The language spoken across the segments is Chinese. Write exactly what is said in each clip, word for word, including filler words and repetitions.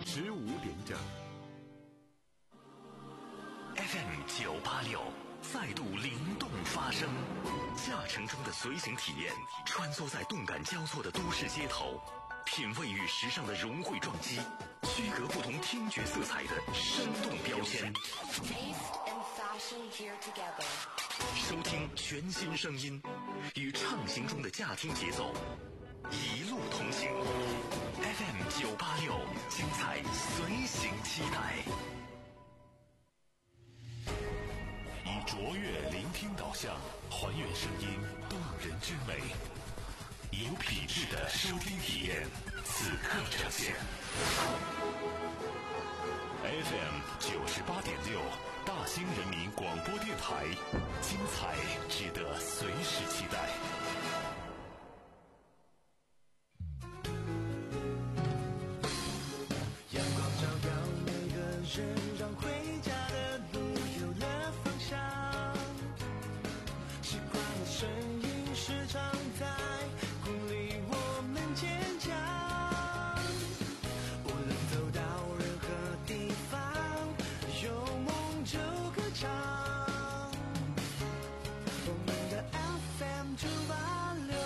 十五点整。 F M 九八六再度灵动发声，驾乘中的随行体验，穿梭在动感交错的都市街头，品味与时尚的融汇撞击，区隔不同听觉色彩的生动标签。收听全新声音，与畅行中的驾听节奏，一路同行。F M 九八六，精彩随行期待。以卓越聆听导向，还原声音动人之美，有品质的收听体验，此刻呈现。F M 九十八点六，大兴人民广播电台，精彩值得随时期待。 阳光照耀每个人，让回家的路有了方向。习惯的声音时常在鼓励我们坚强。无论走到任何地方，有梦就歌唱。我们的 F M 九八六。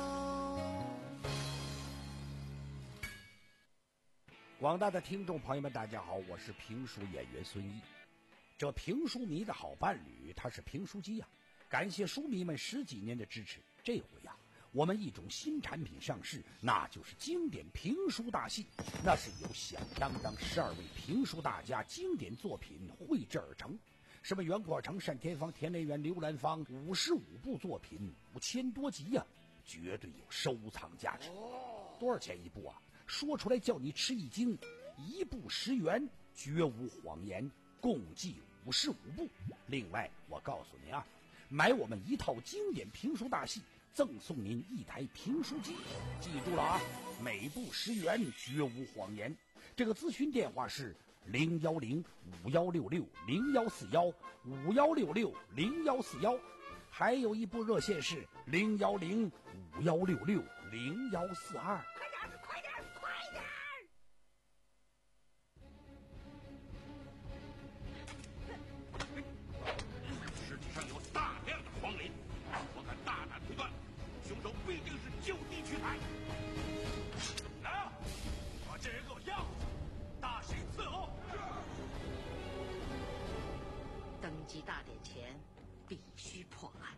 广大的听众朋友们，大家好，我是评书演员孙毅。这评书迷的好伴侣，他是评书机呀、啊！感谢书迷们十几年的支持。这回呀、啊，我们一种新产品上市，那就是经典评书大戏。那是由响当当十二位评书大家经典作品绘制而成，什么袁国成、单田芳、田连元、刘兰芳，五十五部作品，五千多集呀、啊，绝对有收藏价值。多少钱一部啊？说出来叫你吃一惊，一部十元，绝无谎言，共计五十五部。另外我告诉您啊，买我们一套经典评书大戏，赠送您一台评书机。记住了啊，每部十元，绝无谎言。这个咨询电话是零幺零五幺六六零幺四幺五幺六六零幺四幺，还有一部热线是零幺零五幺六六零幺四二。 黄林，我敢大胆推断，凶手必定是就地取材。来啊，把这人给我押回去，大刑伺候。 登基大典前必须破案。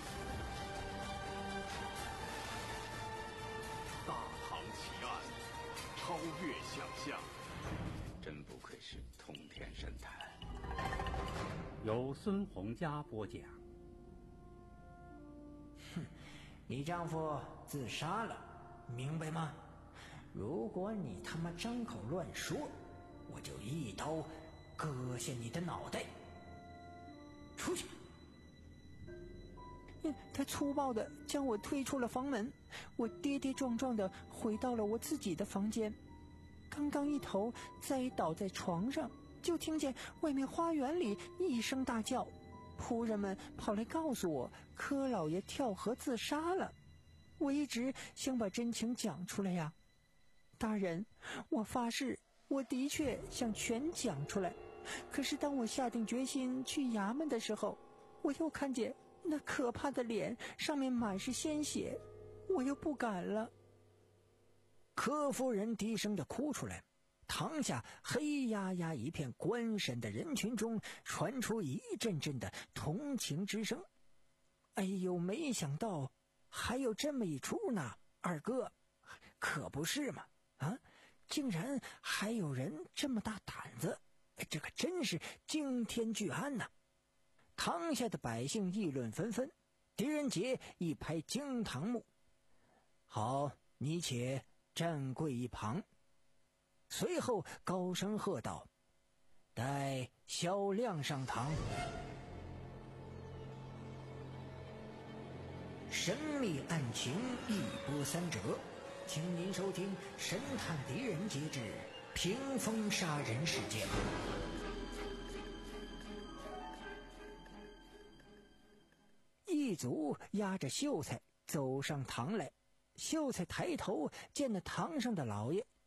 大唐奇案，超越想象， 真不愧是通天神探。 由孙洪佳播讲。 哼，你丈夫自杀了，明白吗？如果你他妈张口乱说，我就一刀割下你的脑袋。出去！ 他粗暴地将我推出了房门，我跌跌撞撞地回到了我自己的房间。刚刚一头栽倒在床上，就听见外面花园里一声大叫。仆人们跑来告诉我，柯老爷跳河自杀了。我一直想把真情讲出来呀，大人，我发誓，我的确想全讲出来。可是当我下定决心去衙门的时候，我又看见那可怕的脸上面满是鲜血，我又不敢了。 柯夫人低声地哭出来。堂下黑压压一片观审的人群中传出一阵阵的同情之声。哎呦，没想到还有这么一出呢，二哥，可不是嘛？啊，竟然还有人这么大胆子，这可真是惊天巨案呐！堂下的百姓议论纷纷，狄仁杰一拍惊堂木：好，你且站跪一旁。随后高声喝道：待萧亮上堂。神秘案情一波三折，请您收听《神探狄仁杰之屏风杀人事件》。一族押着秀才走上堂来，秀才抬头见那堂上的老爷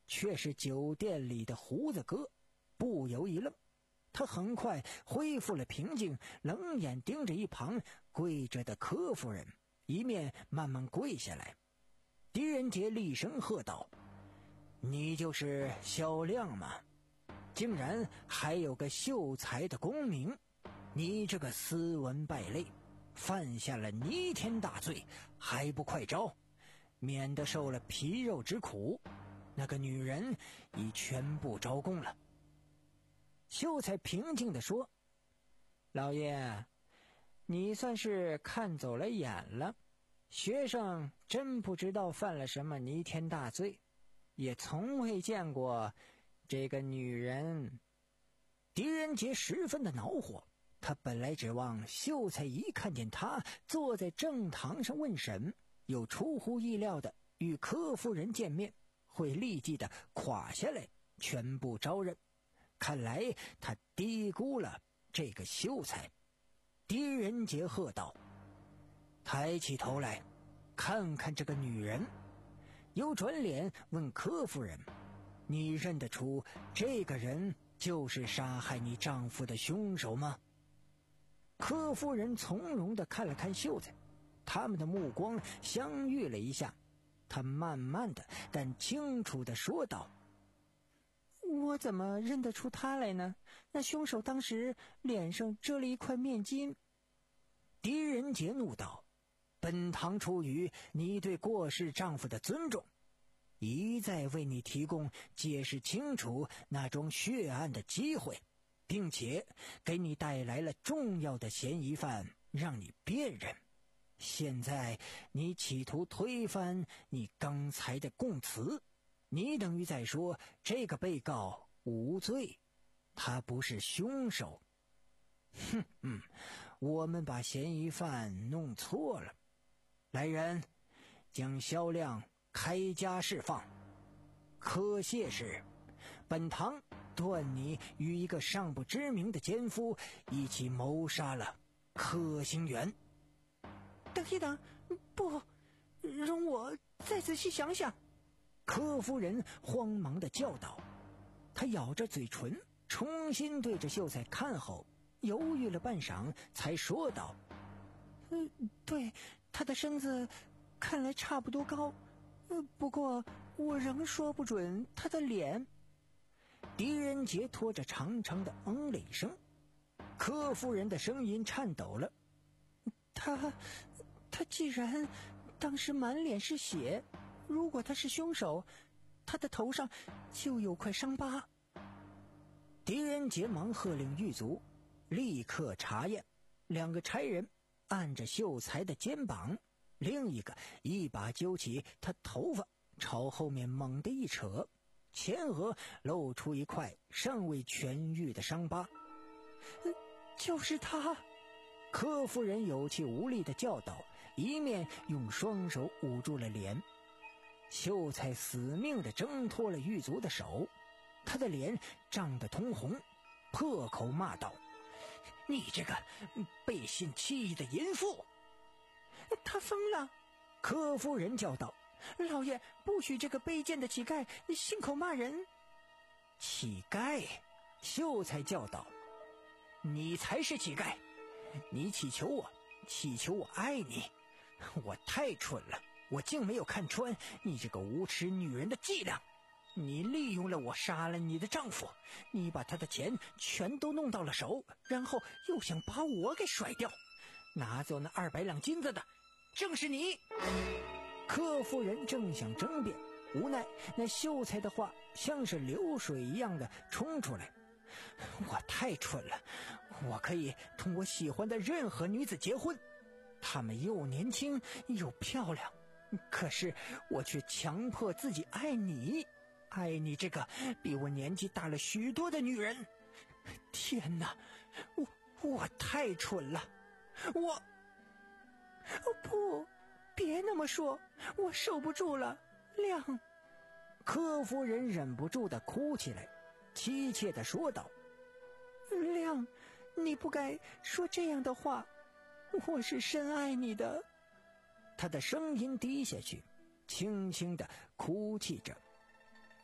却是酒店里的胡子哥，不由一愣。他很快恢复了平静，冷眼盯着一旁跪着的柯夫人，一面慢慢跪下来。狄仁杰厉声喝道：你就是萧亮吗？竟然还有个秀才的功名，你这个斯文败类，犯下了弥天大罪，还不快招，免得受了皮肉之苦。那个女人已全部招供了。秀才平静地说：老爷，你算是看走了眼了，学生真不知道犯了什么弥天大罪，也从未见过这个女人。狄仁杰十分的恼火，他本来指望秀才一看见他坐在正堂上问审，又出乎意料的与柯夫人见面，会立即的垮下来全部招认。看来他低估了这个秀才。狄仁杰喝道：抬起头来看看这个女人。又转脸问柯夫人：你认得出这个人就是杀害你丈夫的凶手吗？柯夫人从容地看了看秀才，他们的目光相遇了一下，她慢慢的但清楚地说道：我怎么认得出他来呢？那凶手当时脸上遮了一块面巾。狄仁杰怒道：本堂出于你对过世丈夫的尊重，一再为你提供解释清楚那桩血案的机会，并且给你带来了重要的嫌疑犯让你辨认。现在你企图推翻你刚才的供词，你等于在说这个被告无罪，他不是凶手。哼嗯，我们把嫌疑犯弄错了。来人，将萧亮开家释放。可谢是，本堂断你与一个尚不知名的奸夫一起谋杀了柯兴元。 等一等，不，容我再仔细想想。 柯夫人慌忙地叫道。她咬着嘴唇，重新对着秀才看后，犹豫了半晌，才说道： 嗯，对，他的身子看来差不多高，呃，不过我仍说不准他的脸。 狄仁杰拖着长长的嗯了一声，柯夫人的声音颤抖了： 他他既然当时满脸是血，如果他是凶手，他的头上就有块伤疤。狄仁杰忙喝令狱卒立刻查验。两个差人按着秀才的肩膀，另一个一把揪起他头发，朝后面猛地一扯，前额露出一块尚未痊愈的伤疤。就是他！柯夫人有气无力地叫道，一面用双手捂住了脸。秀才死命地挣脱了狱卒的手，他的脸涨得通红，破口骂道：你这个背信弃义的淫妇！ 他疯了！ 柯夫人叫道： 老爷，不许这个卑贱的乞丐信口骂人！ 乞丐！秀才叫道：你才是乞丐！你祈求我，祈求我爱你，我太蠢了，我竟没有看穿你这个无耻女人的伎俩。你利用了我杀了你的丈夫，你把他的钱全都弄到了手，然后又想把我给甩掉，拿走那二百两金子的正是你。柯夫人正想争辩，无奈那秀才的话像是流水一样的冲出来：我太蠢了，我可以同我喜欢的任何女子结婚，她们又年轻又漂亮，可是我却强迫自己爱你，爱你这个比我年纪大了许多的女人。天哪，我我太蠢了，我不，别那么说，我受不住了，亮。 柯夫人忍不住地哭起来，凄切地说道： 亮，你不该说这样的话，我是深爱你的。 她的声音低下去，轻轻地哭泣着：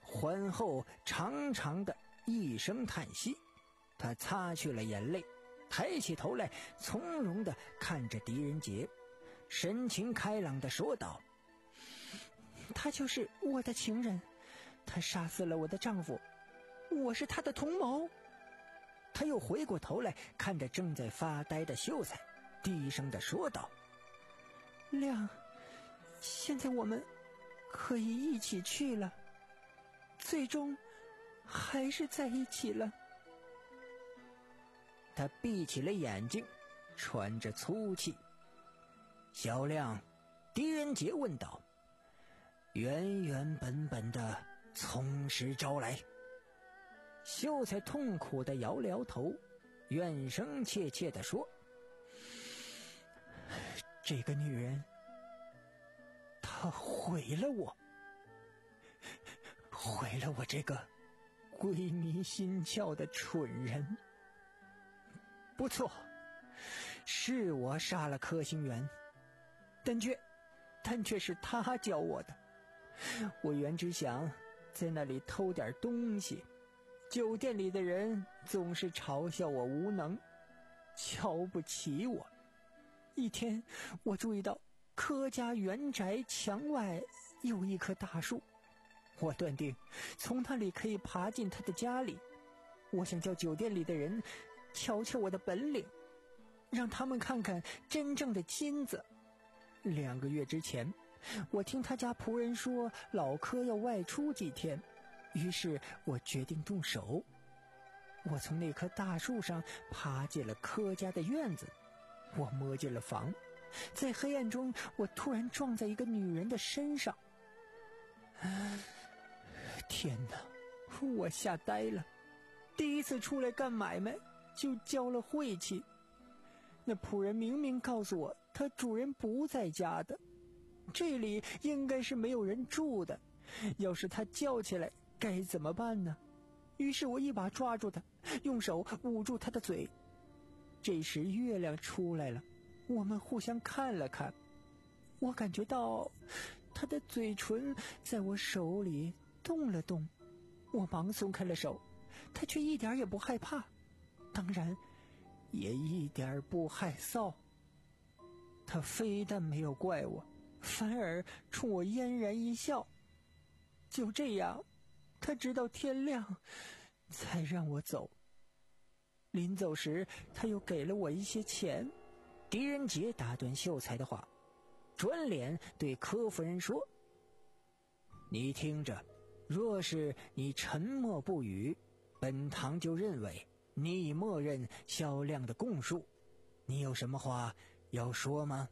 缓后长长的一声叹息，他擦去了眼泪，抬起头来，从容地看着狄仁杰，神情开朗地说道：他就是我的情人，他杀死了我的丈夫，我是他的同谋。他又回过头来看着正在发呆的秀才，低声地说道：亮，现在我们可以一起去了，最终还是在一起了。他闭起了眼睛，喘着粗气。小亮，狄仁杰问道：原原本本的从实招来。秀才痛苦地摇了摇头，怨声切切地说：这个女人，她毁了我，毁了我这个鬼迷心窍的蠢人。不错，是我杀了柯兴元，但却但却是他教我的。我原只想在那里偷点东西，酒店里的人总是嘲笑我无能，瞧不起我。一天，我注意到柯家原宅墙外有一棵大树，我断定从那里可以爬进他的家里。我想叫酒店里的人瞧瞧我的本领，让他们看看真正的金子。两个月之前，我听他家仆人说老柯要外出几天，于是我决定动手。我从那棵大树上爬进了柯家的院子，我摸进了房，在黑暗中，我突然撞在一个女人的身上。天哪，我吓呆了！第一次出来干买卖就交了晦气。那仆人明明告诉我他主人不在家的，这里应该是没有人住的，要是他叫起来该怎么办呢？于是我一把抓住他，用手捂住他的嘴。这时月亮出来了，我们互相看了看，我感觉到他的嘴唇在我手里动了动，我忙松开了手，他却一点也不害怕，当然也一点不害臊。他非但没有怪我，反而冲我嫣然一笑。就这样，他直到天亮才让我走。临走时，他又给了我一些钱。狄仁杰打断秀才的话，转脸对柯夫人说：你听着，若是你沉默不语，本堂就认为你已默认萧亮的供述。你有什么话要说吗？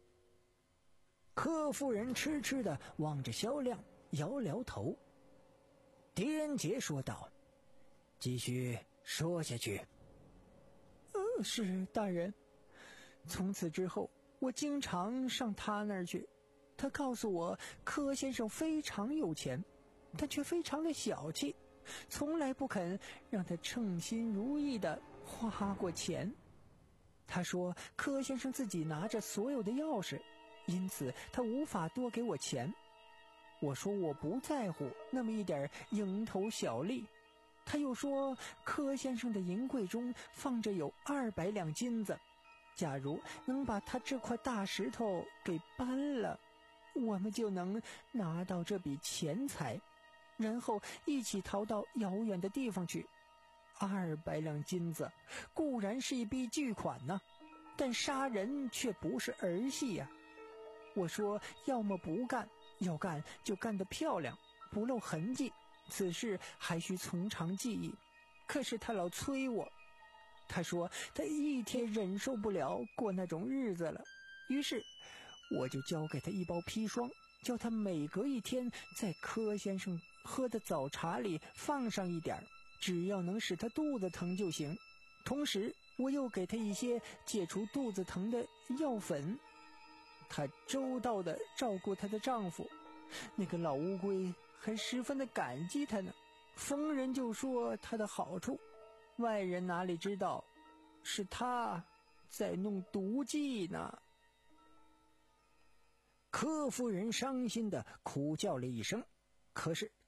柯夫人痴痴地望着萧亮，摇摇头。狄仁杰说道：继续说下去。呃，是大人。从此之后，我经常上他那儿去。他告诉我，柯先生非常有钱，但却非常的小气，从来不肯让他称心如意的花过钱。他说柯先生自己拿着所有的钥匙，因此他无法多给我钱。我说我不在乎那么一点蝇头小利。他又说柯先生的银柜中放着有二百两金子，假如能把他这块大石头给搬了，我们就能拿到这笔钱财，然后一起逃到遥远的地方去。二百两金子固然是一笔巨款呢、啊，但杀人却不是儿戏呀、啊。我说要么不干，要干就干得漂亮，不露痕迹，此事还需从长计议。可是他老催我，他说他一天忍受不了过那种日子了。于是我就交给他一包砒霜，叫他每隔一天在柯先生喝的早茶里放上一点，只要能使他肚子疼就行。同时我又给他一些解除肚子疼的药粉。她周到地照顾她的丈夫，那个老乌龟还十分的感激她呢，逢人就说她的好处，外人哪里知道是她在弄毒计呢。柯夫人伤心地苦叫了一声，可是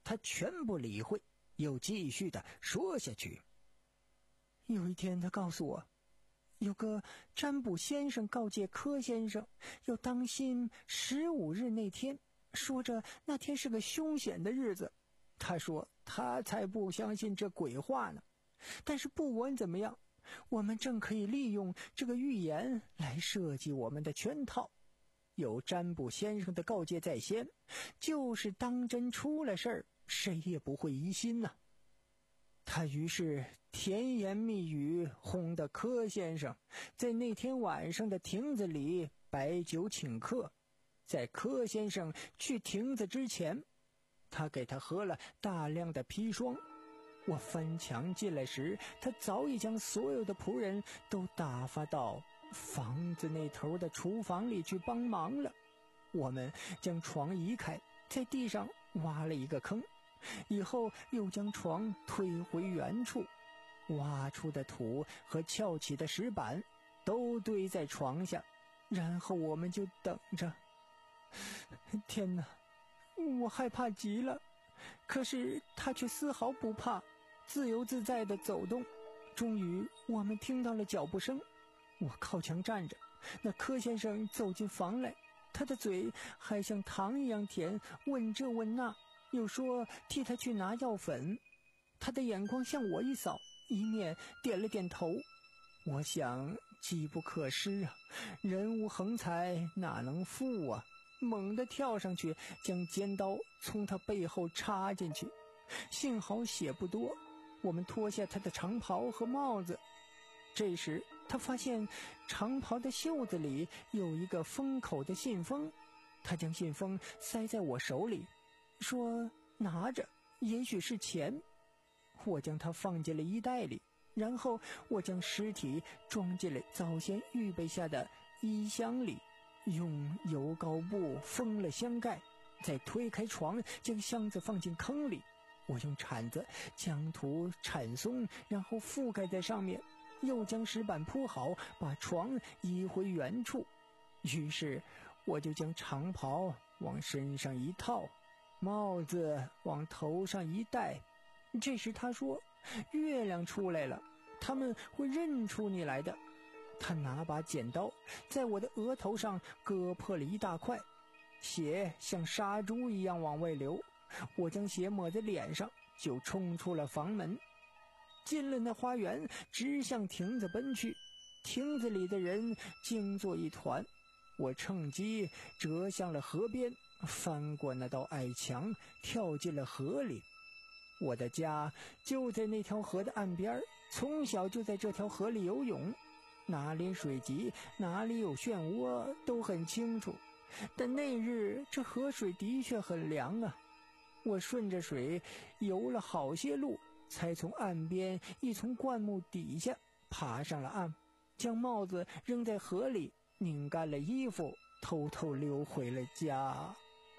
他全不理会，又继续的说下去。 有一天他告诉我，有个占卜先生告诫柯先生要当心十五日那天，说着那天是个凶险的日子。他说他才不相信这鬼话呢，但是不管怎么样，我们正可以利用这个预言来设计我们的圈套。有占卜先生的告诫在先，就是当真出了事儿，谁也不会疑心呐、啊。他于是甜言蜜语哄得柯先生在那天晚上的亭子里摆酒请客。在柯先生去亭子之前，他给他喝了大量的砒霜。我翻墙进来时，他早已将所有的仆人都打发到房子那头的厨房里去帮忙了。我们将床移开，在地上挖了一个坑，以后又将床推回原处，挖出的土和翘起的石板都堆在床下，然后我们就等着。天哪，我害怕极了，可是他却丝毫不怕，自由自在地走动。终于我们听到了脚步声，我靠墙站着，那柯先生走进房来，他的嘴还像糖一样甜，问这问那，又说替他去拿药粉。他的眼光向我一扫，一面点了点头。我想机不可失啊，人无横财哪能富啊，猛地跳上去，将尖刀从他背后插进去。幸好血不多，我们脱下他的长袍和帽子。这时他发现长袍的袖子里有一个封口的信封，他将信封塞在我手里，说拿着，也许是钱。我将它放进了衣袋里，然后我将尸体装进了早先预备下的衣箱里，用油膏布封了箱盖，再推开床，将箱子放进坑里。我用铲子将土铲松，然后覆盖在上面，又将石板铺好，把床移回原处。于是我就将长袍往身上一套，帽子往头上一戴。这时他说，月亮出来了，他们会认出你来的。他拿把剪刀在我的额头上割破了一大块，血像杀猪一样往外流。我将血抹在脸上，就冲出了房门，进了那花园，直向亭子奔去。亭子里的人惊作一团，我趁机折向了河边，翻过那道矮墙，跳进了河里。我的家就在那条河的岸边，从小就在这条河里游泳，哪里水急，哪里有漩涡都很清楚。但那日这河水的确很凉啊，我顺着水游了好些路，才从岸边一丛灌木底下爬上了岸，将帽子扔在河里，拧干了衣服，偷偷溜回了家。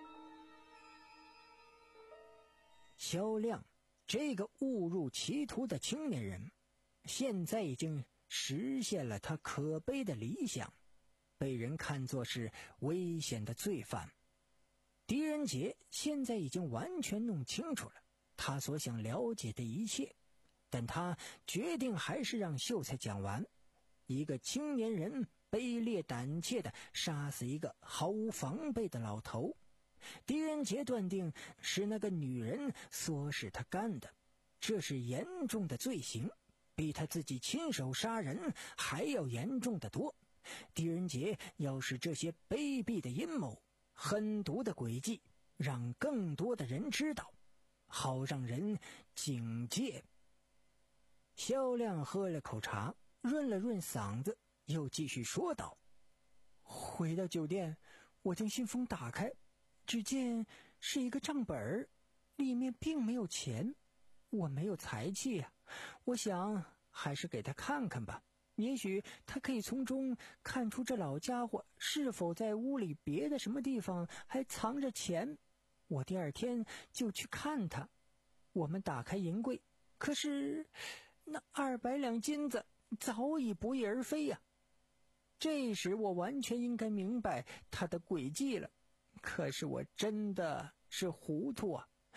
萧亮这个误入歧途的青年人，现在已经实现了他可悲的理想，被人看作是危险的罪犯。狄仁杰现在已经完全弄清楚了他所想了解的一切，但他决定还是让秀才讲完。一个青年人卑劣胆怯地杀死一个毫无防备的老头，狄仁杰断定是那个女人唆使他干的，这是严重的罪行，比他自己亲手杀人还要严重的多。狄仁杰要使这些卑鄙的阴谋、狠毒的诡计让更多的人知道，好让人警戒。萧亮喝了口茶，润了润嗓子，又继续说道：回到酒店，我将信封打开，只见是一个账本，里面并没有钱。我没有财气啊，我想还是给他看看吧，也许他可以从中看出这老家伙是否在屋里别的什么地方还藏着钱。我第二天就去看他。我们打开银柜，可是那二百两金子早已不翼而飞呀、啊。这时我完全应该明白他的诡计了，可是我真的是糊涂啊！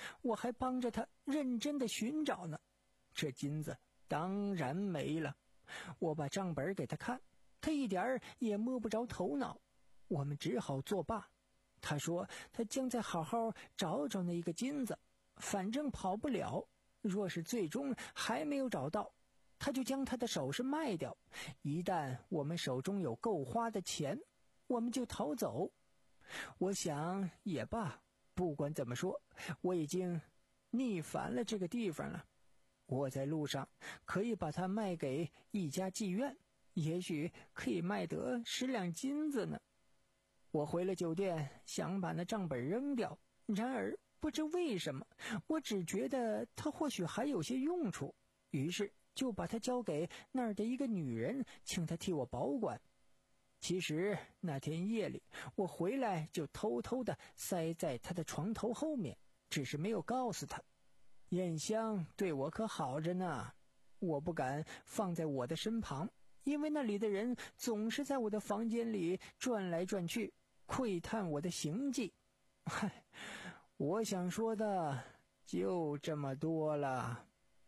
我还帮着他认真的寻找呢。这金子当然没了。我把账本给他看，他一点儿也摸不着头脑。我们只好作罢。他说他将再好好找找那一个金子，反正跑不了。若是最终还没有找到，他就将他的首饰卖掉。一旦我们手中有够花的钱，我们就逃走。我想也罢，不管怎么说，我已经逆反了这个地方了。我在路上可以把它卖给一家妓院，也许可以卖得十两金子呢。我回了酒店，想把那账本扔掉，然而不知为什么，我只觉得它或许还有些用处，于是就把它交给那儿的一个女人，请她替我保管。其实那天夜里我回来就偷偷地塞在她的床头后面，只是没有告诉她。燕香对我可好着呢，我不敢放在我的身旁，因为那里的人总是在我的房间里转来转去，窥探我的行迹。嗨，我想说的就这么多了。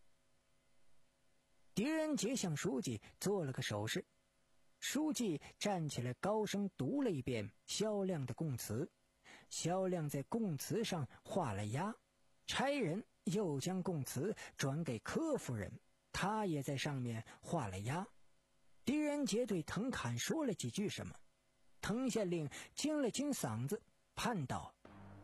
狄仁杰向书记做了个手势，书记站起来高声读了一遍萧亮的供词，萧亮在供词上画了押，差人又将供词转给柯夫人，他也在上面画了押。狄仁杰对滕侃说了几句什么，滕县令清了清嗓子，判道：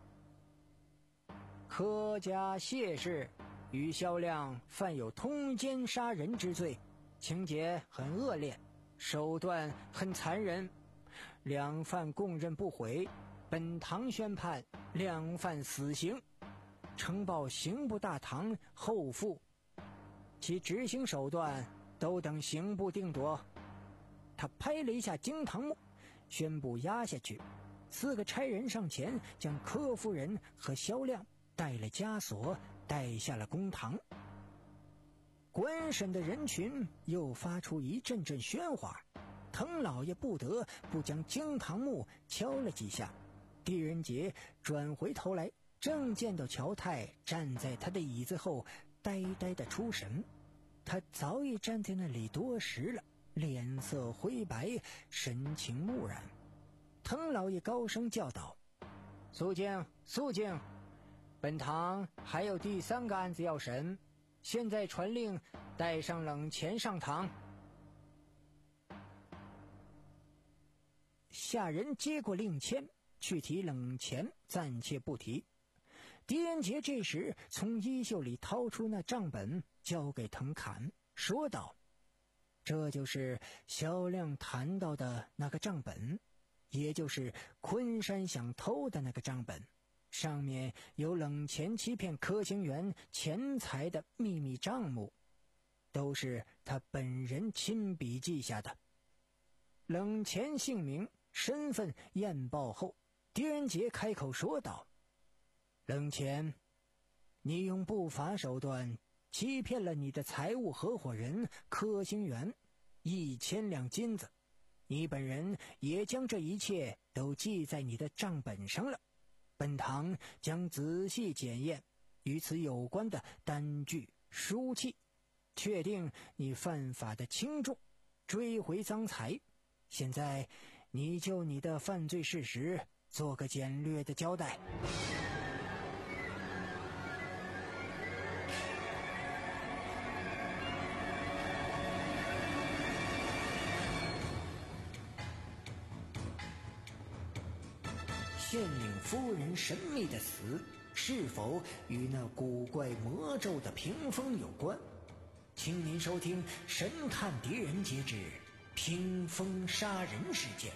柯家谢氏与萧亮犯有通奸杀人之罪，情节很恶劣，手段很残忍，两犯供认不讳，本堂宣判两犯死刑，呈报刑部大堂后复，其执行手段都等刑部定夺。他拍了一下惊堂木，宣布押下去。四个差人上前将柯夫人和萧亮带了枷锁，带下了公堂。观审的人群又发出一阵阵喧哗，滕老爷不得不将惊堂木敲了几下。狄仁杰转回头来，正见到乔太站在他的椅子后，呆呆的出神。他早已站在那里多时了，脸色灰白，神情木然。滕老爷高声叫道：肃静，肃静，本堂还有第三个案子要审，现在传令带上冷钱上堂。下人接过令签，去提冷钱暂且不提。狄仁杰这时从衣袖里掏出那账本，交给滕侃，说道：这就是萧亮谈到的那个账本，也就是昆山想偷的那个账本，上面有冷钱欺骗柯行元钱财的秘密账目，都是他本人亲笔记下的。冷钱姓名身份验报后，狄仁杰开口说道：冷钱，你用不法手段欺骗了你的财务合伙人柯行元一千两金子，你本人也将这一切都记在你的账本上了。本堂将仔细检验与此有关的单据书契，确定你犯法的轻重，追回赃财。现在你就你的犯罪事实做个简略的交代。县令夫人神秘的死，是否与那古怪魔咒的屏风有关？请您收听《神探狄仁杰之屏风杀人事件》。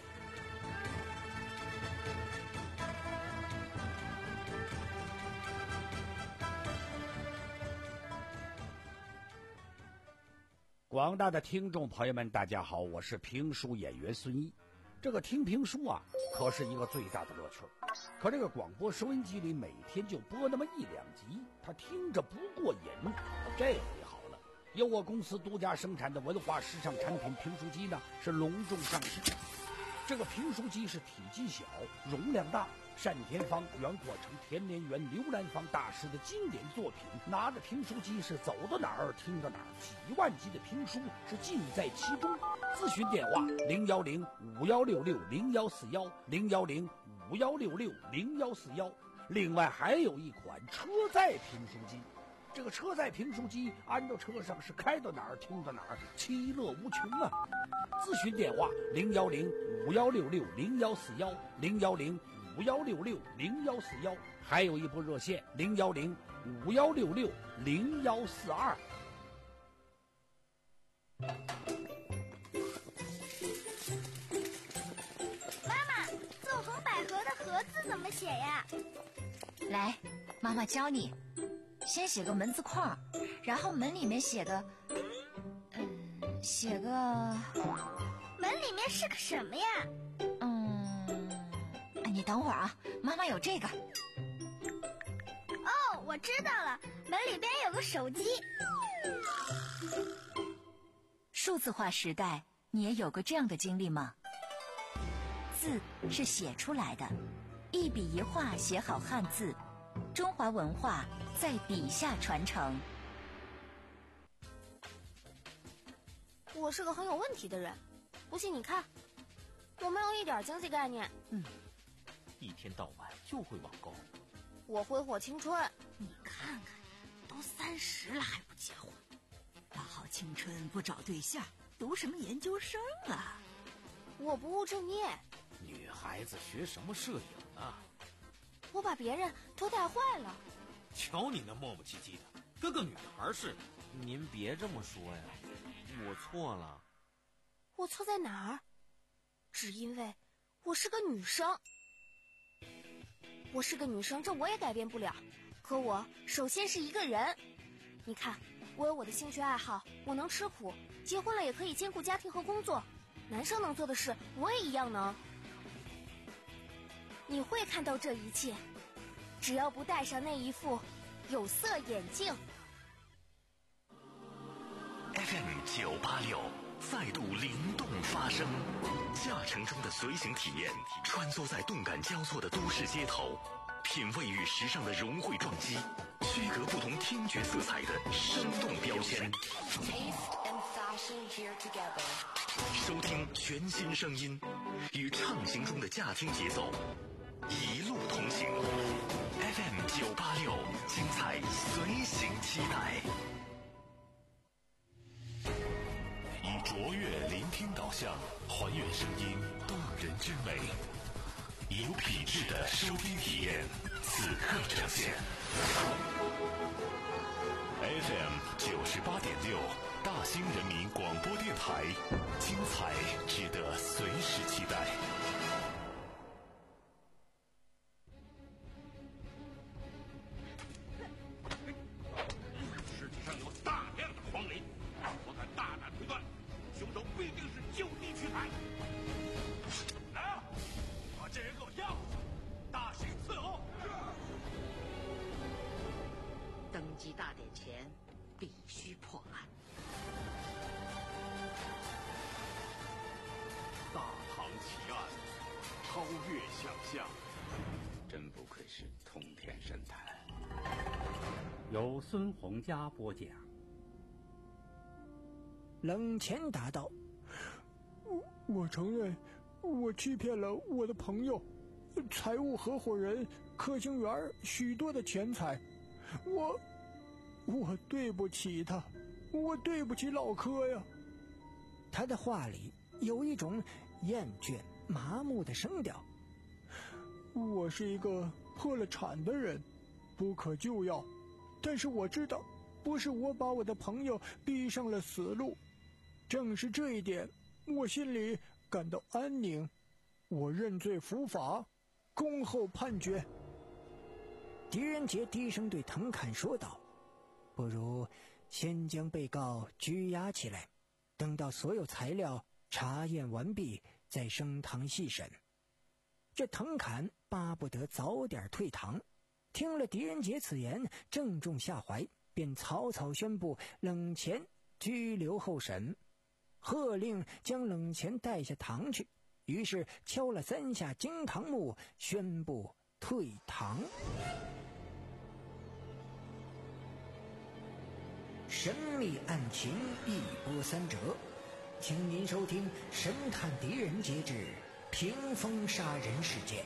广大的听众朋友们，大家好，我是评书演员孙一。这个听评书啊，可是一个最大的乐趣。可这个广播收音机里每天就播那么一两集，他听着不过瘾。这回好了，由我公司独家生产的文化时尚产品评书机呢，是隆重上市。这个评书机是体积小，容量大， 单田芳原过成田连元、刘兰芳大师的经典作品，拿着评书机是走到哪儿听到哪儿，几万集的评书是尽在其中。咨询电话零幺零五幺六六零幺四幺零幺零五幺六六零幺四幺。另外还有一款车载评书机，这个车载评书机安到车上是开到哪儿听到哪儿，其乐无穷啊！咨询电话零幺零五幺六六零幺四幺零幺零五幺六六零幺四幺，还有一部热线零幺零五幺六六零幺四二。 妈妈，纵横捭阖的阖字怎么写呀？ 来，妈妈教你。先写个门字框，然后门里面写个，嗯，写个。 门里面是个什么呀？ 嗯，你等会儿啊，妈妈有这个。 哦，我知道了，门里边有个手机。 数字化时代，你也有过这样的经历吗？字是写出来的，一笔一画写好汉字，中华文化在笔下传承。 我是个很有问题的人，不信你看，我没有一点经济概念。 嗯，一天到晚就会网购。 我挥霍青春。 你看看，都三十了还不结婚，大好青春不找对象，读什么研究生啊？ 我不务正业。 女孩子学什么摄影啊？ 我把别人都带坏了。 瞧你那磨磨唧唧的，跟个女孩似的。您别这么说呀，我错了。 我错在哪儿？只因为我是个女生。我是个女生，这我也改变不了。可我首先是一个人。你看，我有我的兴趣爱好，我能吃苦，结婚了也可以兼顾家庭和工作。男生能做的事，我也一样能。你会看到这一切，只要不戴上那一副有色眼镜。 F M 九八六再度灵动发声，驾乘中的随行体验，穿梭在动感交错的都市街头，品味与时尚的融汇撞击，区隔不同听觉色彩的生动标签。收听全新声音，与畅行中的驾听节奏，一路同行。F M 九八六，精彩随行期待。以卓越聆听导向，还原声音动人之美，有品质的收听体验，此刻呈现。F M 九十八点六，大兴人民广播电台，精彩值得随时期待。 世界上有大量的黄林，我敢大胆推断，凶手必定是就地取材。来啊，把这人给我押回去，大刑伺候。 登基大典前必须破案。 大唐奇案，超越想象。 真不愧是通天神探。 由孙洪佳播讲。 冷钱答道： 我我承认，我欺骗了我的朋友、财务合伙人柯兴元许多的钱财，我我对不起他，我对不起老柯呀。 他的话里有一种厌倦、麻木的声调。 我是一个破了产的人，不可救药，但是我知道，不是我把我的朋友逼上了死路，正是这一点，我心里感到安宁。我认罪伏法，恭候判决。 狄仁杰低声对滕侃说道：不如先将被告拘押起来，等到所有材料查验完毕，再升堂细审。这滕侃巴不得早点退堂，听了狄仁杰此言，正中下怀，便草草宣布冷钱拘留候审，喝令将冷钱带下堂去。于是敲了三下惊堂木，宣布退堂。神秘案情一波三折，请您收听《神探狄仁杰之屏风杀人事件》。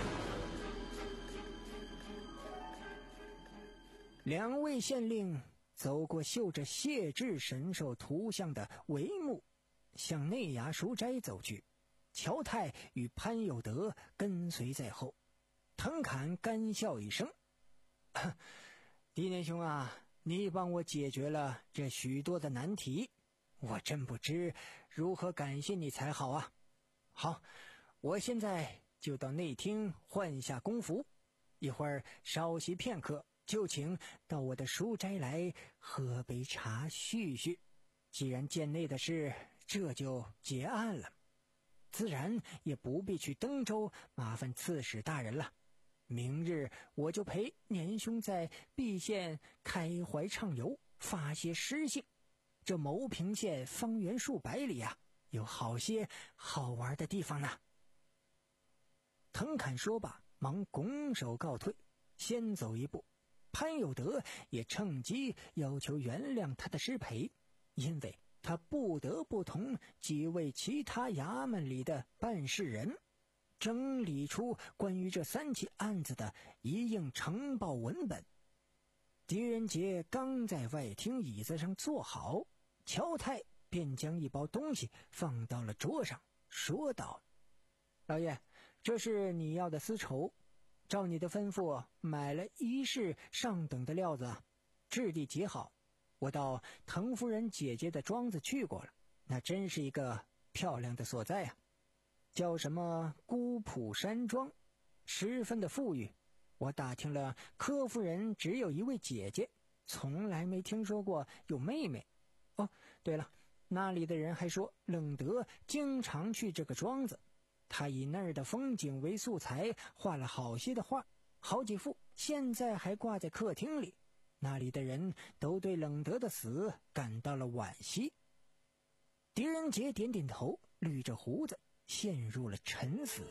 两位县令走过绣着谢志神兽图像的帷幕，向内衙书斋走去。乔泰与潘有德跟随在后。滕侃干笑一声：“狄年兄啊，你帮我解决了这许多的难题，我真不知如何感谢你才好啊。好，我现在就到内厅换下工服，一会儿稍息片刻，就请到我的书斋来喝杯茶叙叙。既然县内的事这就结案了，自然也不必去登州麻烦刺史大人了。明日我就陪年兄在蓟县开怀畅游，发些诗兴。这牟平县方圆数百里啊，有好些好玩的地方呢。”滕侃说罢，忙拱手告退，先走一步。潘有德也趁机要求原谅他的失陪，因为他不得不同几位其他衙门里的办事人整理出关于这三起案子的一应呈报文本。狄仁杰刚在外厅椅子上坐好，乔泰便将一包东西放到了桌上，说道：“老爷，这是你要的丝绸，照你的吩咐买了一式上等的料子，质地极好。我到滕夫人姐姐的庄子去过了，那真是一个漂亮的所在啊，叫什么孤浦山庄，十分的富裕。我打听了，柯夫人只有一位姐姐，从来没听说过有妹妹。哦，对了，那里的人还说冷德经常去这个庄子，他以那儿的风景为素材，画了好些的画，好几幅，现在还挂在客厅里。那里的人都对冷德的死感到了惋惜。”狄仁杰点点头，捋着胡子，陷入了沉思。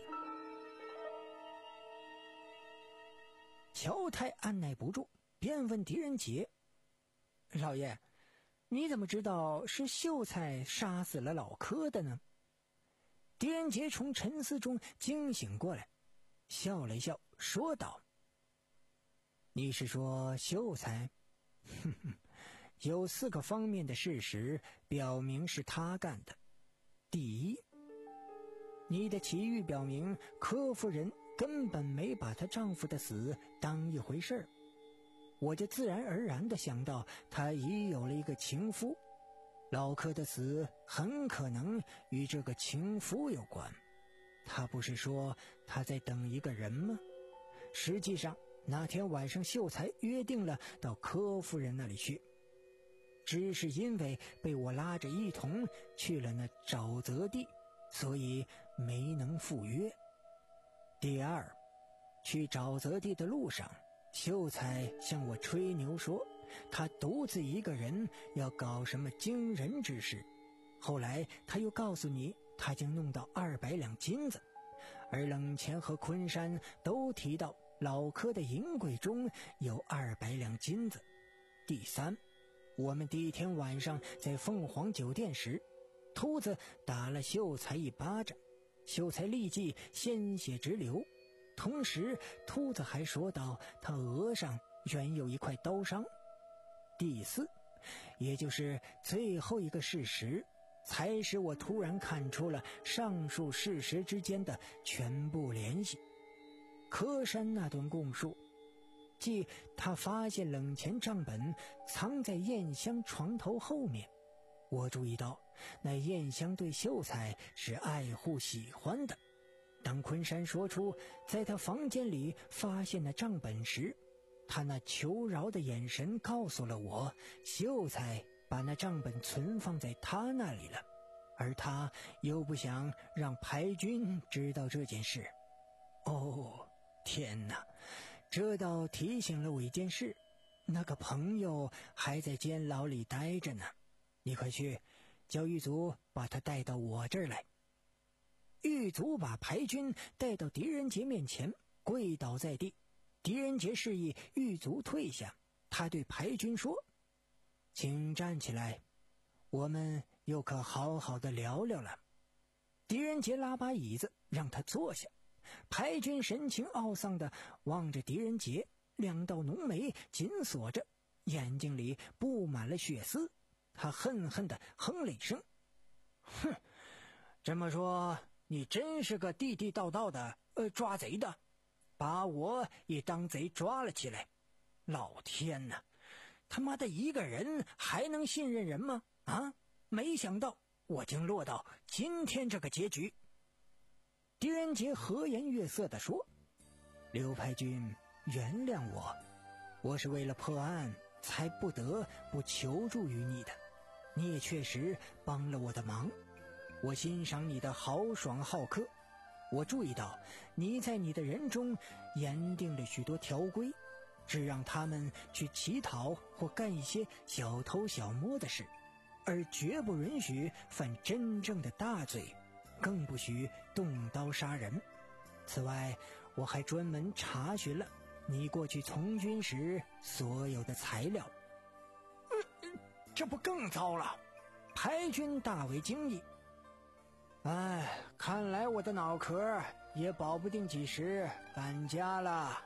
乔泰按耐不住，便问狄仁杰：“老爷，你怎么知道是秀才杀死了老柯的呢？”狄仁杰从沉思中惊醒过来，笑了一笑，说道：“你是说秀才？哼哼，有四个方面的事实表明是他干的。第一，你的奇遇表明柯夫人根本没把她丈夫的死当一回事儿，我就自然而然地想到她已有了一个情夫，老柯的死很可能与这个情夫有关。他不是说他在等一个人吗？实际上那天晚上秀才约定了到柯夫人那里去，只是因为被我拉着一同去了那沼泽地，所以没能赴约。第二，去沼泽地的路上，秀才向我吹牛说他独自一个人要搞什么惊人之事，后来他又告诉你他将弄到二百两金子，而冷钱和昆山都提到老柯的银柜中有二百两金子。第三，我们第一天晚上在凤凰酒店时，秃子打了秀才一巴掌，秀才立即鲜血直流，同时秃子还说到他额上原有一块刀伤。第四，也就是最后一个事实，才使我突然看出了上述事实之间的全部联系。柯山那段供述，即他发现冷钱账本藏在燕香床头后面，我注意到那燕香对秀才是爱护喜欢的。当昆山说出在他房间里发现那账本时，他那求饶的眼神告诉了我，秀才把那账本存放在他那里了，而他又不想让排军知道这件事。哦，天哪，这倒提醒了我一件事，那个朋友还在监牢里待着呢。你快去叫狱卒把他带到我这儿来。狱卒把排军带到狄仁杰面前， 跪倒在地。狄仁杰示意狱卒退下，他对排军说：“请站起来，我们又可好好的聊聊了。”狄仁杰拉把椅子让他坐下，排军神情懊丧地望着狄仁杰，两道浓眉紧锁着，眼睛里布满了血丝。他恨恨地哼了一声：“哼，这么说你真是个地地道道的呃抓贼的，把我也当贼抓了起来。老天哪，他妈的一个人还能信任人吗？啊，没想到我竟落到今天这个结局。”狄仁杰和颜悦色地说：“刘排军，原谅我，我是为了破案才不得不求助于你的，你也确实帮了我的忙，我欣赏你的豪爽好客。我注意到你在你的人中严定了许多条规，只让他们去乞讨或干一些小偷小摸的事，而绝不允许犯真正的大罪，更不许动刀杀人。此外，我还专门查询了你过去从军时所有的材料。”呃、这不更糟了？排军大为惊异。哎，看来我的脑壳也保不定几时搬家了。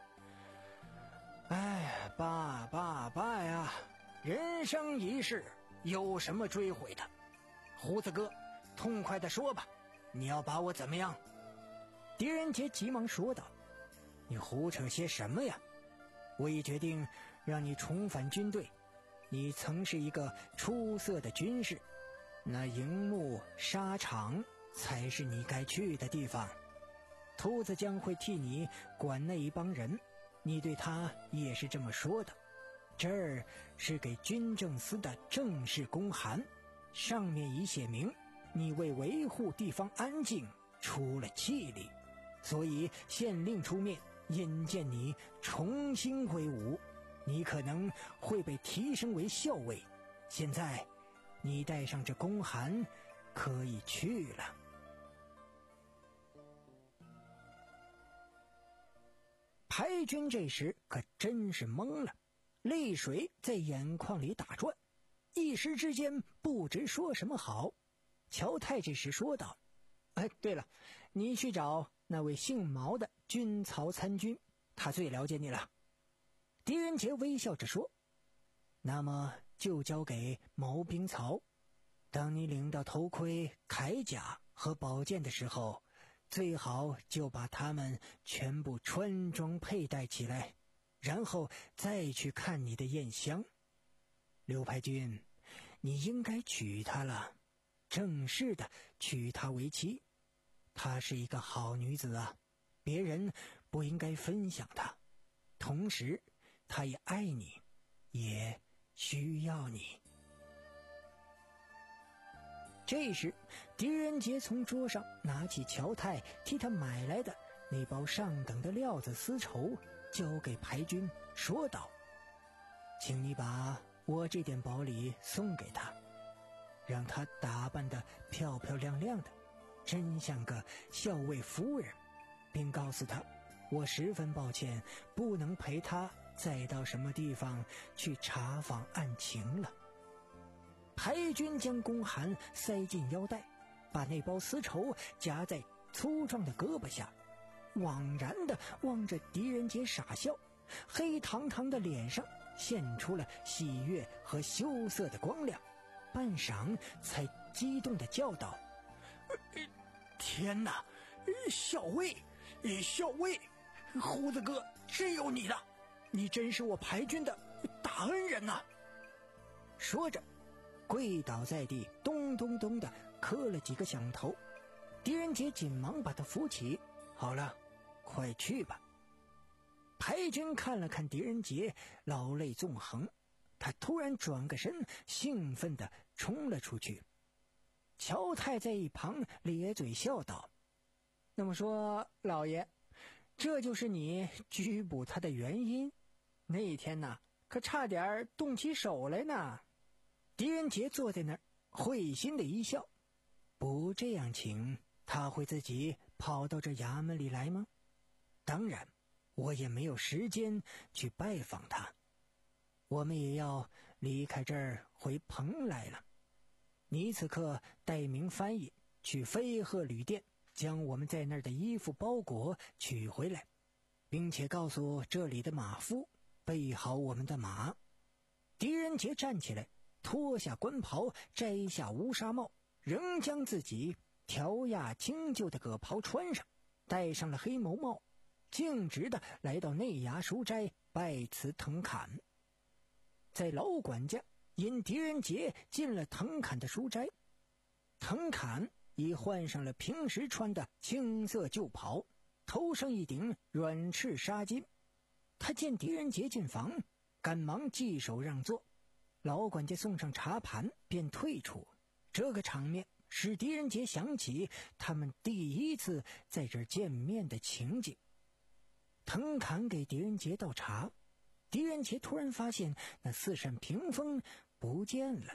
哎，爸爸爸呀，人生一世，有什么追悔的？胡子哥，痛快地说吧，你要把我怎么样？狄仁杰急忙说道：“你胡扯些什么呀？我已决定让你重返军队，你曾是一个出色的军士，那营幕沙场才是你该去的地方。秃子将会替你管那一帮人，你对他也是这么说的。这儿是给军政司的正式公函，上面已写明你为维护地方安静出了气力，所以县令出面引荐你重新归伍，你可能会被提升为校尉。现在你带上这公函可以去了。”排军这时可真是懵了，泪水在眼眶里打转，一时之间不知说什么好。乔太这时说道：“哎，对了，你去找那位姓毛的军曹参军，他最了解你了。”狄仁杰微笑着说：“那么就交给毛兵曹，当你领到头盔、铠甲和宝剑的时候，最好就把它们全部穿装佩戴起来，然后再去看你的艳香。刘排军，你应该娶她了，正式的娶她为妻。她是一个好女子啊，别人不应该分享她。同时，她也爱你，也需要你。”这时，狄仁杰从桌上拿起乔太替他买来的那包上等的料子丝绸，交给排军，说道：“请你把我这点薄礼送给他，让他打扮得漂漂亮亮的，真像个校尉夫人，并告诉他，我十分抱歉，不能陪他再到什么地方去查访案情了。”排军将公函塞进腰带，把那包丝绸夹在粗壮的胳膊下，惘然地望着狄仁杰傻笑，黑堂堂的脸上现出了喜悦和羞涩的光亮，半晌才激动地叫道：“天哪，校尉，校尉，胡子哥，真有你的，你真是我排军的大恩人呐！”说着跪倒在地，咚咚咚地磕了几个响头。狄仁杰紧忙把他扶起：“好了，快去吧。”排军看了看狄仁杰，老泪纵横，他突然转个身，兴奋地冲了出去。乔太在一旁咧嘴笑道：“那么说，老爷，这就是你拘捕他的原因？那天呐，可差点动起手来呢。”狄仁杰坐在那儿，会心的一笑。不这样请，他会自己跑到这衙门里来吗？当然， 我也没有时间去拜访他。我们也要离开这儿回蓬莱了。你此刻带名翻译去飞鹤旅店，将我们在那儿的衣服包裹取回来，并且告诉这里的马夫备好我们的马。狄仁杰站起来，脱下官袍，摘下乌纱帽，仍将自己调雅清旧的葛袍穿上，戴上了黑眸帽，径直的来到内衙书斋拜辞藤侃。在老管家因狄仁杰进了藤侃的书斋，藤侃已换上了平时穿的青色旧袍，头上一顶软翅纱巾。他见狄仁杰进房，赶忙髻手让座，老管家送上茶盘便退出。这个场面使狄仁杰想起他们第一次在这儿见面的情景。藤侃给狄仁杰倒茶，狄仁杰突然发现那四扇屏风不见了。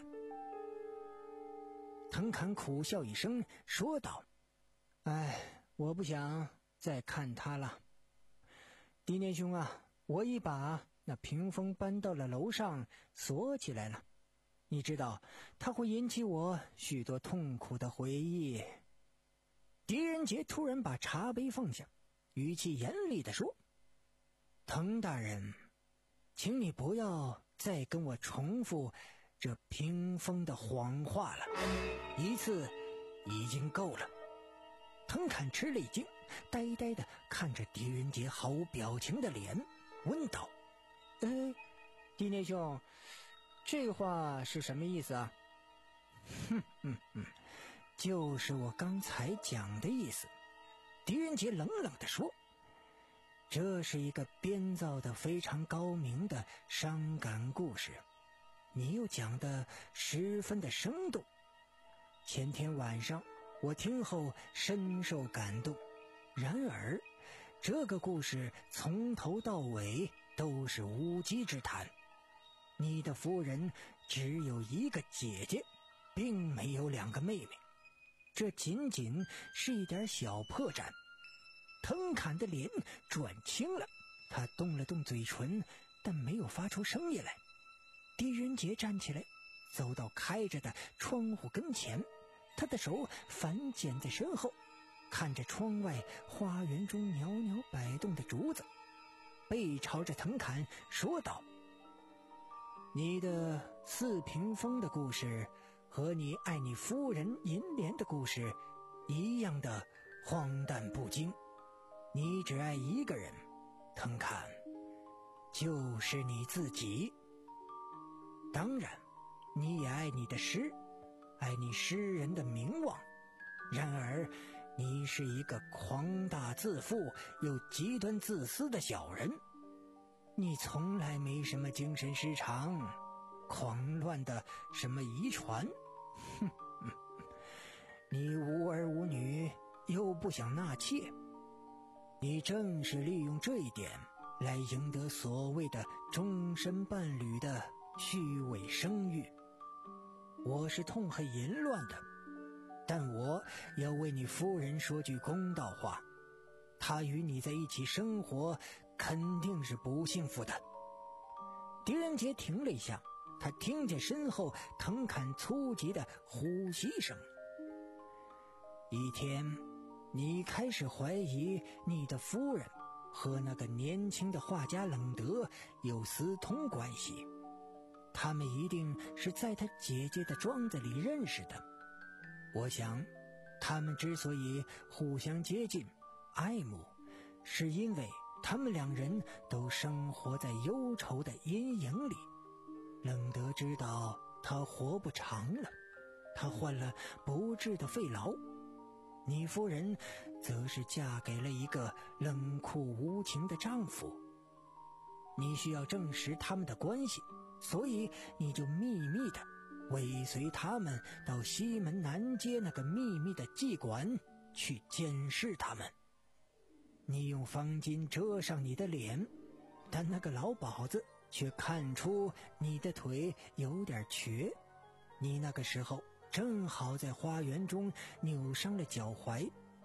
藤侃苦笑一声说道：哎，我不想再看他了。狄年兄啊，我已把那屏风搬到了楼上锁起来了，你知道它会引起我许多痛苦的回忆。狄仁杰突然把茶杯放下，语气严厉地说：滕大人，请你不要再跟我重复这屏风的谎话了，一次已经够了。滕侃吃了一惊，呆呆地看着狄仁杰毫无表情的脸，问道：呃，狄年兄，这话是什么意思啊？哼哼哼，就是我刚才讲的意思。狄仁杰冷冷地说：这是一个编造的非常高明的伤感故事，你又讲得十分的生动。前天晚上我听后深受感动，然而这个故事从头到尾都是无稽之谈。你的夫人只有一个姐姐，并没有两个妹妹，这仅仅是一点小破绽。滕侃的脸转青了，他动了动嘴唇，但没有发出声音来。狄仁杰站起来，走到开着的窗户跟前，他的手反剪在身后，看着窗外花园中袅袅摆动的竹子，背朝着滕侃说道：你的四屏风的故事和你爱你夫人银莲的故事一样的荒诞不经。你只爱一个人，滕侃，就是你自己。当然你也爱你的诗，爱你诗人的名望，然而你是一个狂大自负又极端自私的小人。你从来没什么精神失常，狂乱的什么遗传，哼哼，你无儿无女，又不想纳妾，你正是利用这一点来赢得所谓的终身伴侣的虚伪声誉。我是痛恨淫乱的，但我要为你夫人说句公道话，她与你在一起生活肯定是不幸福的。狄仁杰停了一下，他听见身后滕侃粗急的呼吸声。一天你开始怀疑你的夫人和那个年轻的画家冷德有私通关系，他们一定是在他姐姐的庄子里认识的。我想他们之所以互相接近爱慕，是因为他们两人都生活在忧愁的阴影里。冷德知道他活不长了，他患了不治的肺痨，你夫人则是嫁给了一个冷酷无情的丈夫。你需要证实他们的关系，所以你就秘密地尾随他们到西门南街那个秘密的妓馆去监视他们。你用方巾遮上你的脸，但那个老鸨子却看出你的腿有点瘸，你那个时候正好在花园中扭伤了脚踝。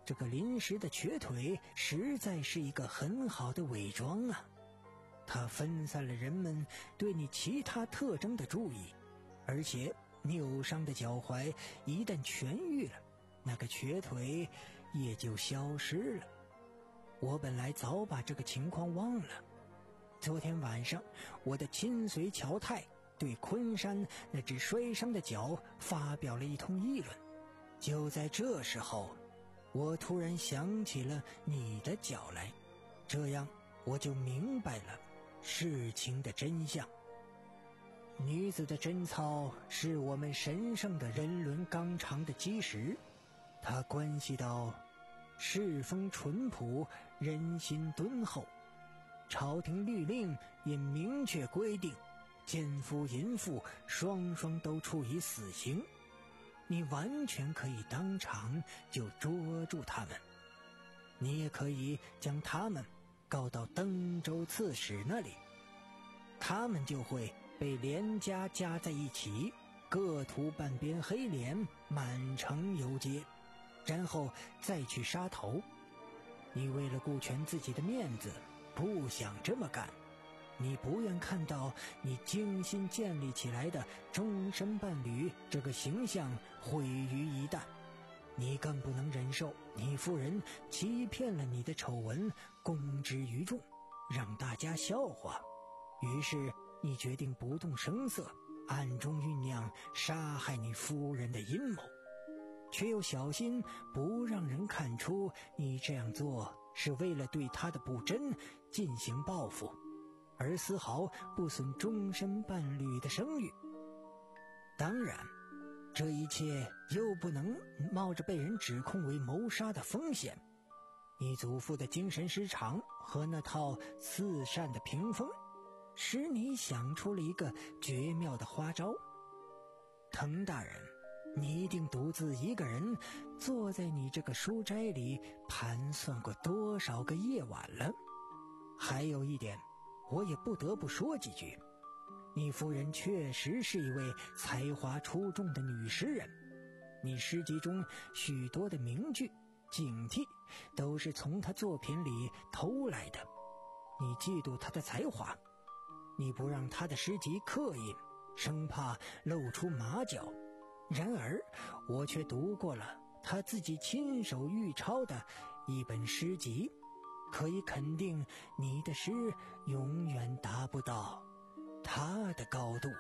这个临时的瘸腿实在是一个很好的伪装啊，它分散了人们对你其他特征的注意，而且扭伤的脚踝一旦痊愈了，那个瘸腿也就消失了。我本来早把这个情况忘了，昨天晚上我的亲随乔太对昆山那只摔伤的脚发表了一通议论，就在这时候，我突然想起了你的脚来，这样我就明白了事情的真相。女子的贞操是我们神圣的人伦纲常的基石，它关系到世风淳朴，人心敦厚。朝廷律令也明确规定，奸夫淫妇双双都处以死刑，你完全可以当场就捉住他们，你也可以将他们告到登州刺史那里，他们就会被连家加在一起，各涂半边黑脸，满城游街，然后再去杀头。你为了顾全自己的面子，不想这么干，你不愿看到你精心建立起来的终身伴侣这个形象毁于一旦，你更不能忍受你夫人欺骗了你的丑闻公之于众，让大家笑话。于是你决定不动声色，暗中酝酿杀害你夫人的阴谋，却又小心不让人看出你这样做是为了对他的不贞进行报复，而丝毫不损终身伴侣的声誉。当然，这一切又不能冒着被人指控为谋杀的风险。你祖父的精神失常和那套四扇的屏风，使你想出了一个绝妙的花招。滕大人，你一定独自一个人坐在你这个书斋里盘算过多少个夜晚了。还有一点，我也不得不说几句，你夫人确实是一位才华出众的女诗人，你诗集中许多的名句警惕都是从她作品里偷来的。你嫉妒她的才华，你不让她的诗集刻印，生怕露出马脚。然而我却读过了她自己亲手预抄的一本诗集，可以肯定你的诗永远达不到她的高度。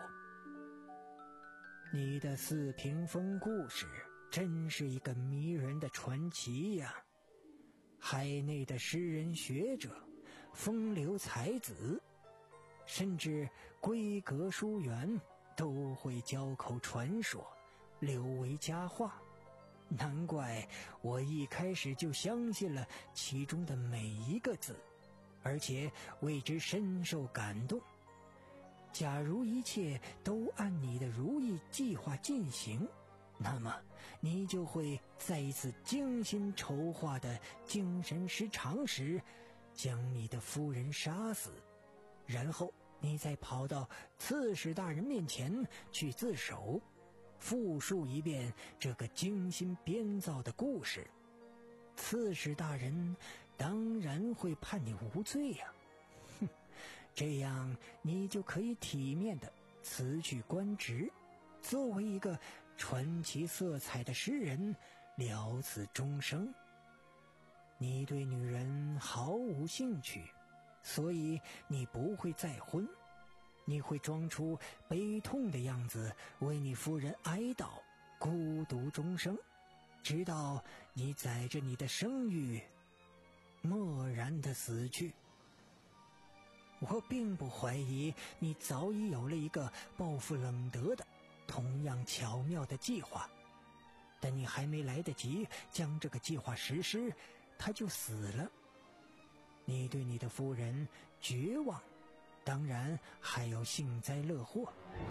你的四屏风故事真是一个迷人的传奇呀！海内的诗人学者、风流才子，甚至闺阁书园都会交口传说，留为佳话。难怪我一开始就相信了其中的每一个字，而且为之深受感动。假如一切都按你的如意计划进行，那么你就会在一次精心筹划的精神失常时将你的夫人杀死，然后你再跑到刺史大人面前去自首，复述一遍这个精心编造的故事。刺史大人当然会判你无罪呀、啊，哼，这样你就可以体面地辞去官职，作为一个传奇色彩的诗人了此终生。你对女人毫无兴趣，所以你不会再婚，你会装出悲痛的样子为你夫人哀悼，孤独终生，直到你载着你的声誉默然地死去。我并不怀疑你早已有了一个报复冷德的同样巧妙的计划，但你还没来得及将这个计划实施，他就死了。你对你的夫人绝望，当然还有幸灾乐祸。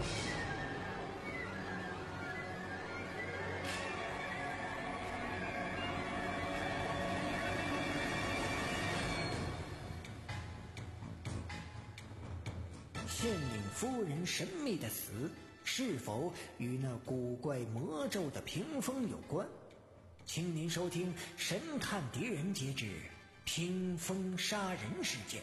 县令夫人神秘的死，是否与那古怪魔咒的屏风有关？ 请您收听《神探狄仁杰之屏风杀人事件》。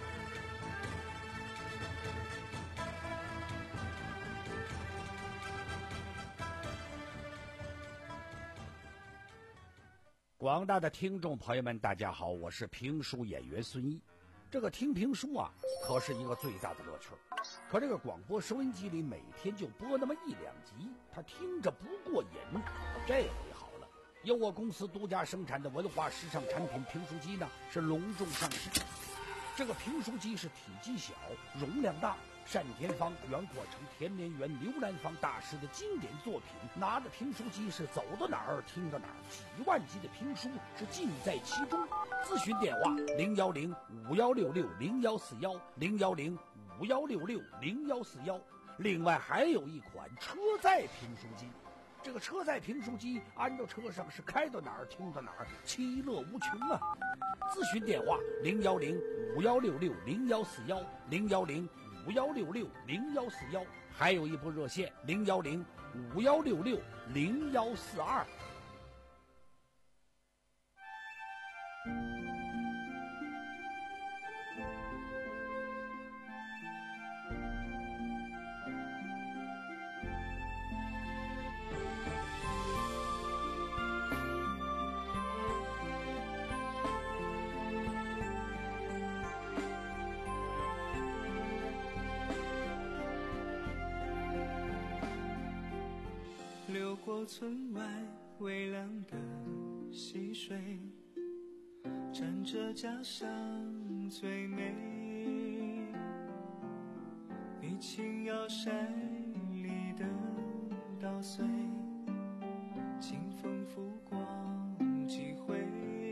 广大的听众朋友们，大家好，我是评书演员孙一。这个听评书啊，可是一个最大的乐趣。可这个广播收音机里每天就播那么一两集，他听着不过瘾。这回好了，由我公司独家生产的文化时尚产品评书机呢，是隆重上市。这个评书机是体积小，容量大，单田芳、袁阔成、田连元、刘兰芳大师的经典作品，拿着评书机是走到哪儿听到哪儿，几万集的评书是尽在其中。咨询电话零幺零五幺六六零幺四幺零幺零五幺六六零幺四幺。另外还有一款车载评书机，这个车载评书机安到车上是开到哪儿听到哪儿，其乐无穷啊！咨询电话零幺零五幺六六零幺四幺零幺零五幺六六零幺四幺，还有一部热线零幺零五幺六六零幺四二。 流过村外微凉的溪水，沾着家乡最美。你轻摇山里的稻穗，清风拂过几回。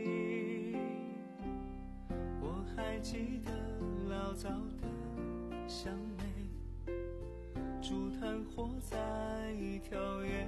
我还记得老早的香梅，竹炭火在跳跃，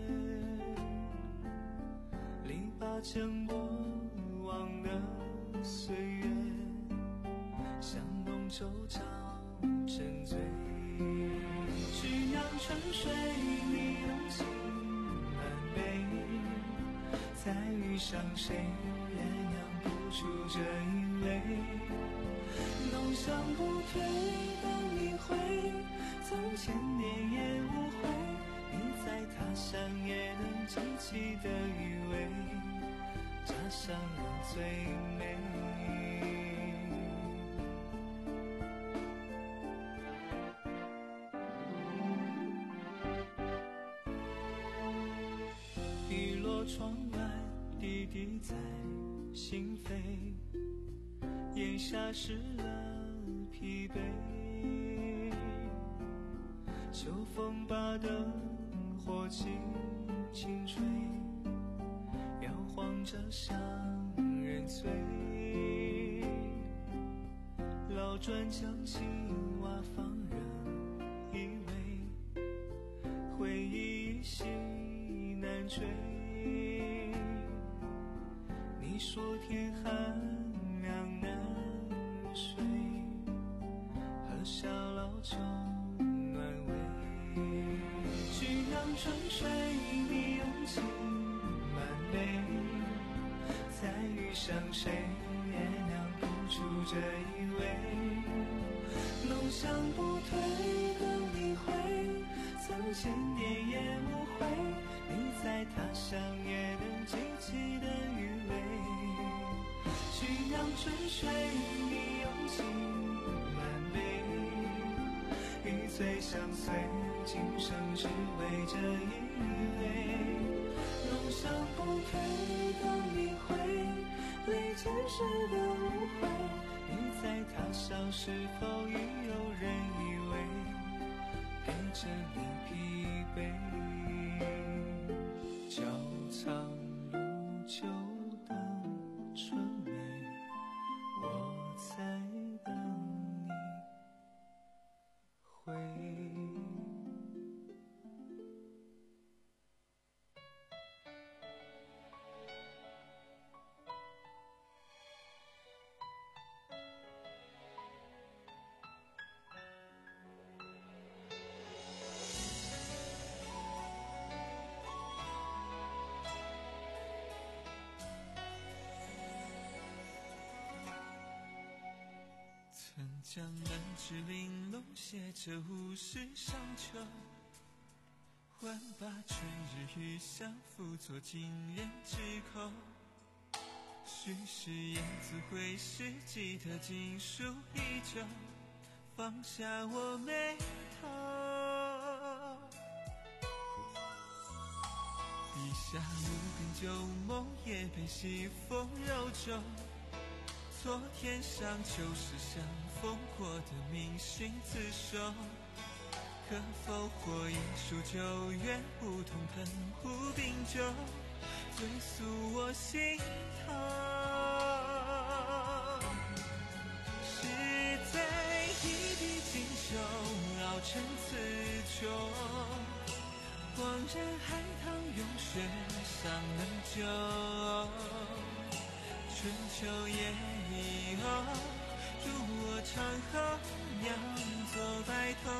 篱笆前过往的岁月，像浓酒找沉醉。曲阳春水你用情满杯，再遇上谁也酿不出这一味。浓香不退的你会，从千年也无悔，你在他乡也能记起的余味，家乡人最美。雨落窗外滴滴在心扉，檐下湿了疲惫，秋风把灯火轻轻吹，摇晃着乡人醉。老砖匠心瓦放人以为，回忆一夕难追。你说天寒凉难入睡，喝下老酒暖胃。曲阳春水你用情满杯，再遇上谁也酿不出这一味。浓香不退的你会，曾千年也无悔，你在他乡也能记起的余味。曲阳春水你用情满杯，一醉相随，今生只为这一味。浓香不退的你会，泪前世的无悔，你在他乡是否已有人以为，陪着你疲惫。角苍鹭就等春梅，我在等你回。 藤江南之玲珑，写着物世上求。万把春日雨香，辅佐今人之口。虚实言自会是记得经书依旧，放下我眉头。笔下无边旧梦，也被西风揉皱。昨天上秋时相逢过的明星自首，可否或一数旧月，梧桐喷壶冰酒，醉诉我心头。是在一笔锦绣，熬成词酒，恍然海棠涌雪，尚能救。春秋也已哦，如我长后，酿作白头。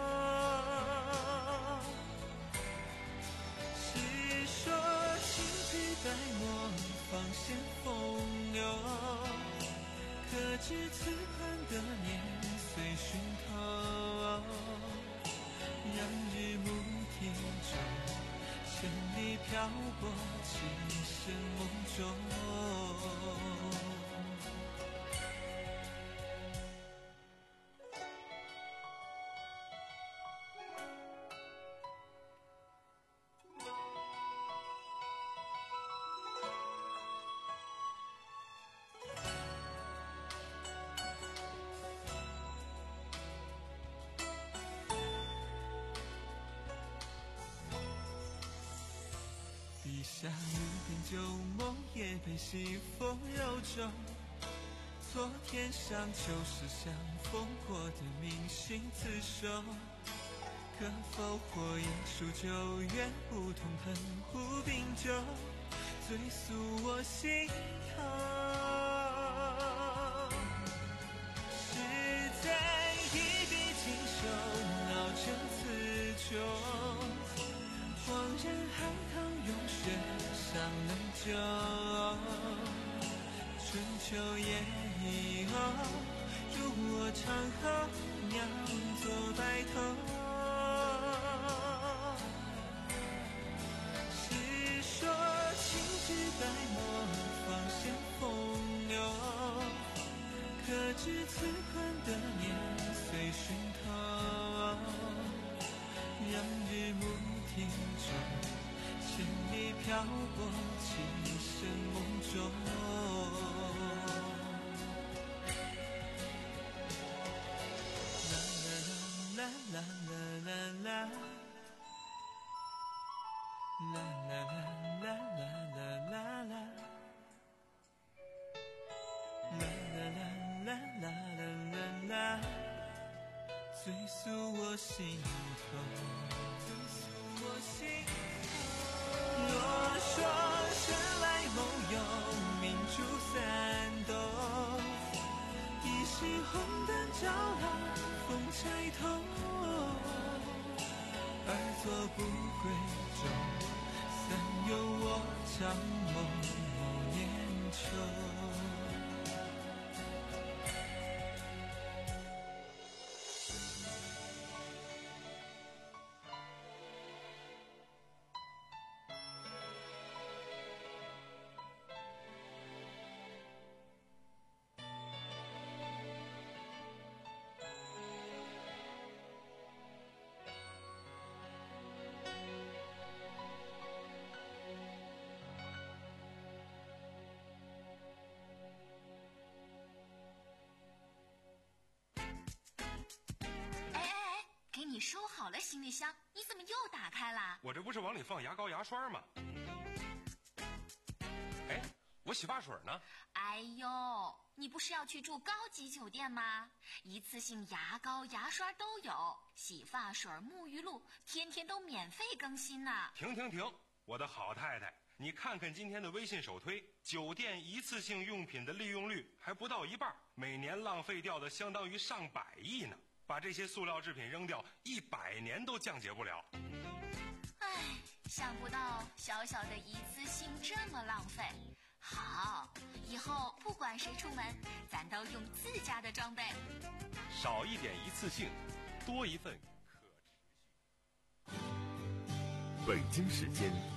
是说青枝白墨，芳鲜风流，可知此番的年岁熏透。让日暮听钟，千里漂泊，情深梦中。笔下无边旧梦，也被西风揉皱。昨天上秋时相逢过的明星自首，可否或一数旧月，梧桐喷壶冰酒，醉诉我心头。是在一笔锦绣，熬成词酒，恍然海棠涌雪，尚能救。春秋也已哦，如我长后，酿作白头。是说青枝白墨，芳鲜风流，可知此番的年岁熏透。让日暮听钟，千里漂泊，情深梦中。啦啦啦啦啦，啦啦啦啦啦啦啦，啦啦啦啦啦啦啦，醉诉我心头。我心头。若说生来梦游，明珠三斗，一世红灯照亮风钗头。而作不归舟，三有我长梦某年秋。 你收好了行李箱，你怎么又打开了？ 我这不是往里放牙膏牙刷吗？哎，我洗发水呢？ 哎呦，你不是要去住高级酒店吗？一次性牙膏牙刷都有，洗发水沐浴露天天都免费更新呢。 停停停，我的好太太，你看看今天的微信首推，酒店一次性用品的利用率还不到一半，每年浪费掉的相当于上百亿呢。把这些塑料制品扔掉，一百年都降解不了。 唉，想不到小小的一次性这么浪费， 好，以后不管谁出门，咱都用自家的装备。 少一点一次性，多一份可持续。 北京时间